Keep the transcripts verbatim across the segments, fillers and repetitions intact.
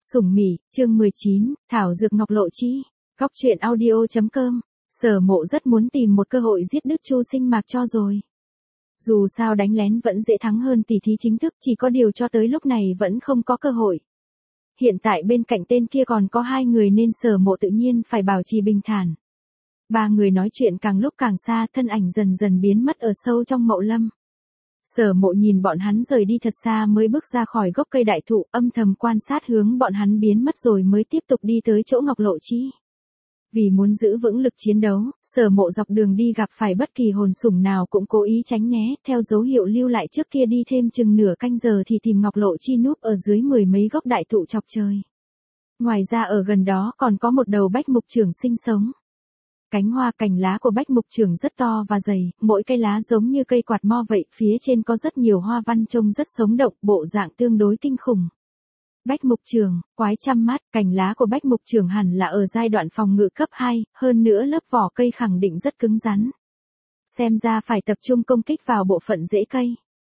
Sủng Mỉ, chương mười chín, Thảo Dược Ngọc Lộ Chi. Góc truyện audio chấm com. Sở Mộ rất muốn tìm một cơ hội giết đứt Chu Sinh Mạc cho rồi. Dù sao đánh lén vẫn dễ thắng hơn tỉ thí chính thức, chỉ có điều cho tới lúc này vẫn không có cơ hội. Hiện tại bên cạnh tên kia còn có hai người nên Sở Mộ tự nhiên phải bảo trì bình thản. Ba người nói chuyện càng lúc càng xa, thân ảnh dần dần biến mất ở sâu trong mậu lâm. Sở Mộ nhìn bọn hắn rời đi thật xa mới bước ra khỏi gốc cây đại thụ, âm thầm quan sát hướng bọn hắn biến mất rồi mới tiếp tục đi tới chỗ Ngọc Lộ Chi. Vì muốn giữ vững lực chiến đấu, Sở Mộ dọc đường đi gặp phải bất kỳ hồn sủng nào cũng cố ý tránh né, theo dấu hiệu lưu lại trước kia đi thêm chừng nửa canh giờ thì tìm Ngọc Lộ Chi núp ở dưới mười mấy gốc đại thụ chọc trời. Ngoài ra ở gần đó còn có một đầu bách mục trưởng sinh sống. Cánh hoa cành lá của bách mục trưởng rất to và dày, mỗi cây lá giống như cây quạt mo vậy, phía trên có rất nhiều hoa văn trông rất sống động, bộ dạng tương đối kinh khủng. Bách mục trưởng, quái trăm mắt, cành lá của bách mục trưởng hẳn là ở giai đoạn phòng ngự cấp hai, hơn nữa lớp vỏ cây khẳng định rất cứng rắn. Xem ra phải tập trung công kích vào bộ phận rễ cây.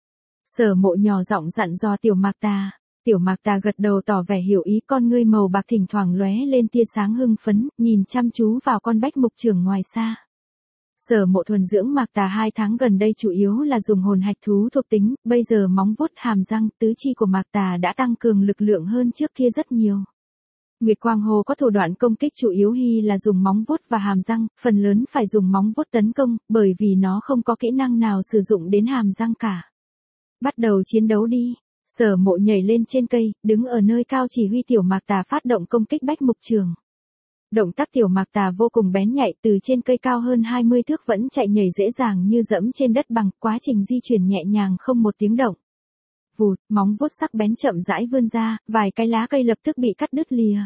Sở Mộ nhỏ giọng dặn dò Tiểu Mạc Tà. Tiểu Mạc Tà gật đầu tỏ vẻ hiểu ý, con ngươi màu bạc thỉnh thoảng lóe lên tia sáng hưng phấn, nhìn chăm chú vào con bách mục trưởng ngoài xa. Sở Mộ thuần dưỡng Mạc Tà hai tháng gần đây chủ yếu là dùng hồn hạch thú thuộc tính, bây giờ móng vuốt hàm răng tứ chi của Mạc Tà đã tăng cường lực lượng hơn trước kia rất nhiều. Nguyệt Quang Hồ có thủ đoạn công kích chủ yếu hi là dùng móng vuốt và hàm răng, phần lớn phải dùng móng vuốt tấn công, bởi vì nó không có kỹ năng nào sử dụng đến hàm răng cả. Bắt đầu chiến đấu đi. Sở Mộ nhảy lên trên cây, đứng ở nơi cao chỉ huy Tiểu Mạc Tà phát động công kích bách mục trường. Động tác Tiểu Mạc Tà vô cùng bén nhạy, từ trên cây cao hơn hai mươi thước vẫn chạy nhảy dễ dàng như dẫm trên đất bằng, quá trình di chuyển nhẹ nhàng không một tiếng động. Vụt, móng vuốt sắc bén chậm rãi vươn ra, vài cái lá cây lập tức bị cắt đứt lìa.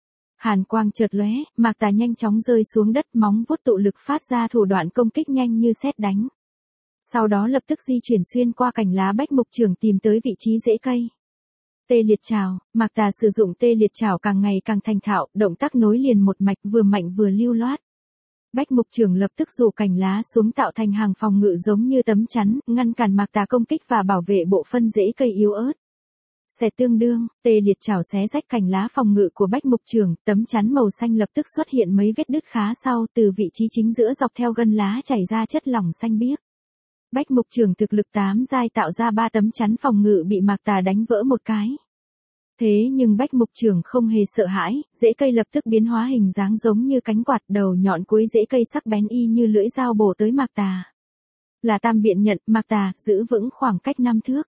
Hàn quang chợt lóe, Mạc Tà nhanh chóng rơi xuống đất, móng vuốt tụ lực phát ra thủ đoạn công kích nhanh như sét đánh. Sau đó lập tức di chuyển xuyên qua cành lá bách mục trưởng tìm tới vị trí rễ cây. Tê liệt trảo, Mạc Tà sử dụng tê liệt trảo càng ngày càng thành thạo, động tác nối liền một mạch vừa mạnh vừa lưu loát. Bách mục trưởng lập tức rủ cành lá xuống tạo thành hàng phòng ngự giống như tấm chắn, ngăn cản Mạc Tà công kích và bảo vệ bộ phân rễ cây yếu ớt. Xẹt tương đương, tê liệt trảo xé rách cành lá phòng ngự của bách mục trưởng, tấm chắn màu xanh lập tức xuất hiện mấy vết đứt khá sâu, từ vị trí chính giữa dọc theo gân lá chảy ra chất lỏng xanh biếc. Bách mục trưởng thực lực tám giai tạo ra ba tấm chắn phòng ngự bị Mạc Tà đánh vỡ một cái. Thế nhưng bách mục trưởng không hề sợ hãi, rễ cây lập tức biến hóa hình dáng giống như cánh quạt, đầu nhọn cuối rễ cây sắc bén y như lưỡi dao bổ tới Mạc Tà. Là tam biện nhận, Mạc Tà, giữ vững khoảng cách năm thước.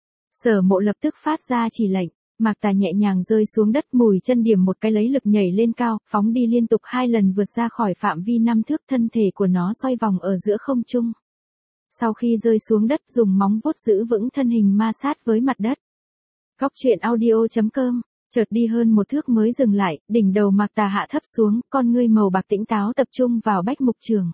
Sở Mộ lập tức phát ra chỉ lệnh, Mạc Tà nhẹ nhàng rơi xuống đất, mùi chân điểm một cái lấy lực nhảy lên cao, phóng đi liên tục hai lần vượt ra khỏi phạm vi năm thước, thân thể của nó xoay vòng ở giữa không trung. Sau khi rơi xuống đất dùng móng vuốt giữ vững thân hình ma sát với mặt đất. Góc truyện audio chấm com, chợt đi hơn một thước mới dừng lại, đỉnh đầu Mạc Tà hạ thấp xuống, con ngươi màu bạc tĩnh táo tập trung vào bách mục trường.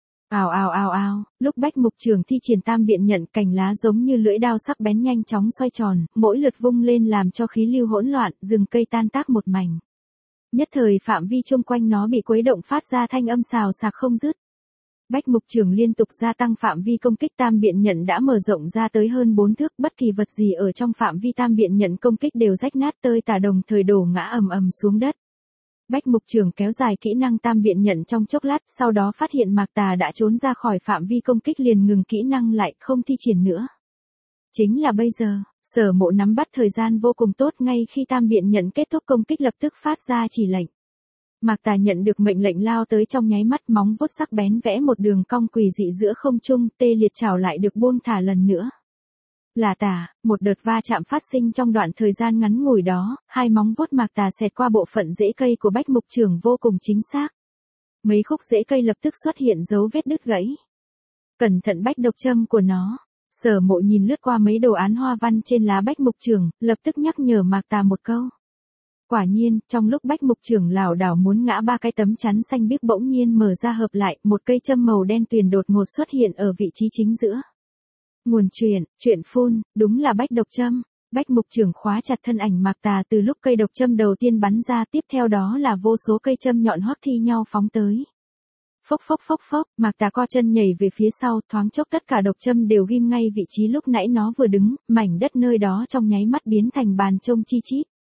Ào ào ào ào, lúc bách mục trường thi triển tam biện nhận, cành lá giống như lưỡi dao sắc bén nhanh chóng xoay tròn, mỗi lượt vung lên làm cho khí lưu hỗn loạn, rừng cây tan tác một mảnh. Nhất thời phạm vi chung quanh nó bị quấy động phát ra thanh âm xào xạc không dứt. Bách mục trưởng liên tục gia tăng phạm vi công kích, tam biện nhận đã mở rộng ra tới hơn bốn thước, bất kỳ vật gì ở trong phạm vi tam biện nhận công kích đều rách nát tơi tả, đồng thời đổ ngã ầm ầm xuống đất. Bách mục trưởng kéo dài kỹ năng tam biện nhận trong chốc lát, sau đó phát hiện Mạc Tà đã trốn ra khỏi phạm vi công kích liền ngừng kỹ năng lại, không thi triển nữa. Chính là bây giờ, Sở Mộ nắm bắt thời gian vô cùng tốt, ngay khi tam biện nhận kết thúc công kích lập tức phát ra chỉ lệnh. Mạc Tà nhận được mệnh lệnh lao tới, trong nháy mắt móng vuốt sắc bén vẽ một đường cong quỷ dị giữa không trung, tê liệt trảo lại được buông thả lần nữa. Là tả, một đợt va chạm phát sinh trong đoạn thời gian ngắn ngủi đó, hai móng vuốt Mạc Tà xẹt qua bộ phận rễ cây của bách mục trưởng vô cùng chính xác. Mấy khúc rễ cây lập tức xuất hiện dấu vết đứt gãy. Cẩn thận bách độc châm của nó. Sở Mộ nhìn lướt qua mấy đồ án hoa văn trên lá bách mục trưởng, lập tức nhắc nhở Mạc Tà một câu. Quả nhiên, trong lúc bách mục trưởng lảo đảo muốn ngã, ba cái tấm chắn xanh biếc bỗng nhiên mở ra hợp lại, một cây châm màu đen tuyền đột ngột xuất hiện ở vị trí chính giữa. Nguồn truyền, truyện phun, đúng là bách độc châm. Bách mục trưởng khóa chặt thân ảnh Mạc Tà từ lúc cây độc châm đầu tiên bắn ra, tiếp theo đó là vô số cây châm nhọn hoắc thi nhau phóng tới. Phốc phốc phốc phốc, Mạc Tà co chân nhảy về phía sau, thoáng chốc tất cả độc châm đều ghim ngay vị trí lúc nãy nó vừa đứng, mảnh đất nơi đó trong nháy mắt biến thành bàn trông chi chít.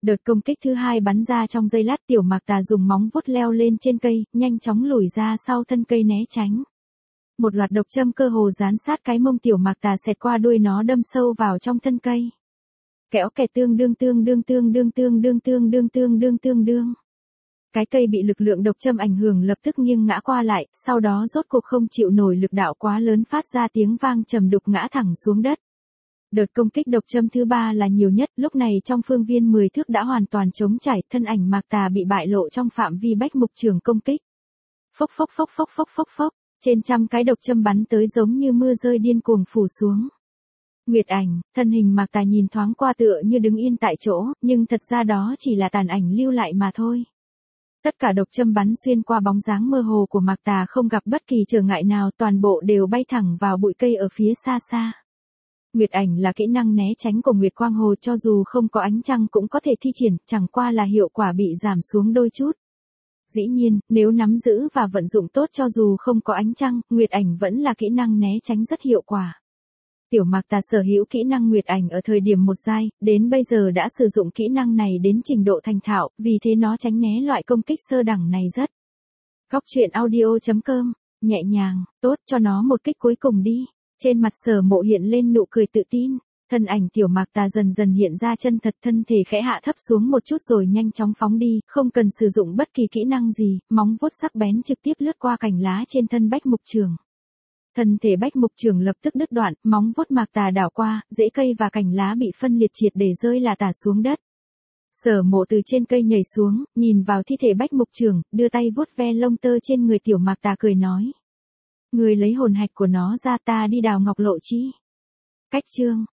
Đợt công kích thứ hai bắn ra trong giây lát, tiểu mạc tà dùng móng vuốt leo lên trên cây, nhanh chóng lùi ra sau thân cây né tránh. Một loạt độc châm cơ hồ dán sát cái mông tiểu mạc tà xẹt qua đuôi nó đâm sâu vào trong thân cây. Kéo kẹt tương đương tương đương tương đương tương đương tương đương tương đương tương đương. Cái cây bị lực lượng độc châm ảnh hưởng lập tức nghiêng ngã qua lại, sau đó rốt cuộc không chịu nổi lực đạo quá lớn phát ra tiếng vang trầm đục ngã thẳng xuống đất. Đợt công kích độc châm thứ ba là nhiều nhất, lúc này trong phương viên mười thước đã hoàn toàn trống trải, thân ảnh mạc tà bị bại lộ trong phạm vi bách mục trường công kích. Phốc phốc phốc phốc phốc phốc phốc, trên trăm cái độc châm bắn tới giống như mưa rơi điên cuồng phủ xuống. Nguyệt ảnh, thân hình mạc tà nhìn thoáng qua tựa như đứng yên tại chỗ, nhưng thật ra đó chỉ là tàn ảnh lưu lại mà thôi. Tất cả độc châm bắn xuyên qua bóng dáng mơ hồ của mạc tà không gặp bất kỳ trở ngại nào, toàn bộ đều bay thẳng vào bụi cây ở phía xa xa. Nguyệt ảnh là kỹ năng né tránh của Nguyệt Quang Hồ, cho dù không có ánh trăng cũng có thể thi triển, chẳng qua là hiệu quả bị giảm xuống đôi chút. Dĩ nhiên, nếu nắm giữ và vận dụng tốt cho dù không có ánh trăng, Nguyệt ảnh vẫn là kỹ năng né tránh rất hiệu quả. Tiểu mạc tà sở hữu kỹ năng Nguyệt ảnh ở thời điểm một giai, đến bây giờ đã sử dụng kỹ năng này đến trình độ thành thạo, vì thế nó tránh né loại công kích sơ đẳng này rất. Góc truyện audio chấm com, nhẹ nhàng, tốt, cho nó một kích cuối cùng đi. Trên mặt Sở Mộ hiện lên nụ cười tự tin, thân ảnh tiểu mạc tà dần dần hiện ra chân thật, thân thể khẽ hạ thấp xuống một chút rồi nhanh chóng phóng đi, không cần sử dụng bất kỳ kỹ năng gì, móng vuốt sắc bén trực tiếp lướt qua cành lá trên thân bách mục trường. Thân thể bách mục trường lập tức đứt đoạn, móng vuốt mạc tà đảo qua, rễ cây và cành lá bị phân liệt triệt để rơi là tả xuống đất. Sở Mộ từ trên cây nhảy xuống, nhìn vào thi thể bách mục trường, đưa tay vuốt ve lông tơ trên người tiểu mạc tà cười nói. Người lấy hồn hạch của nó ra, ta đi đào ngọc lộ chi. Cách chương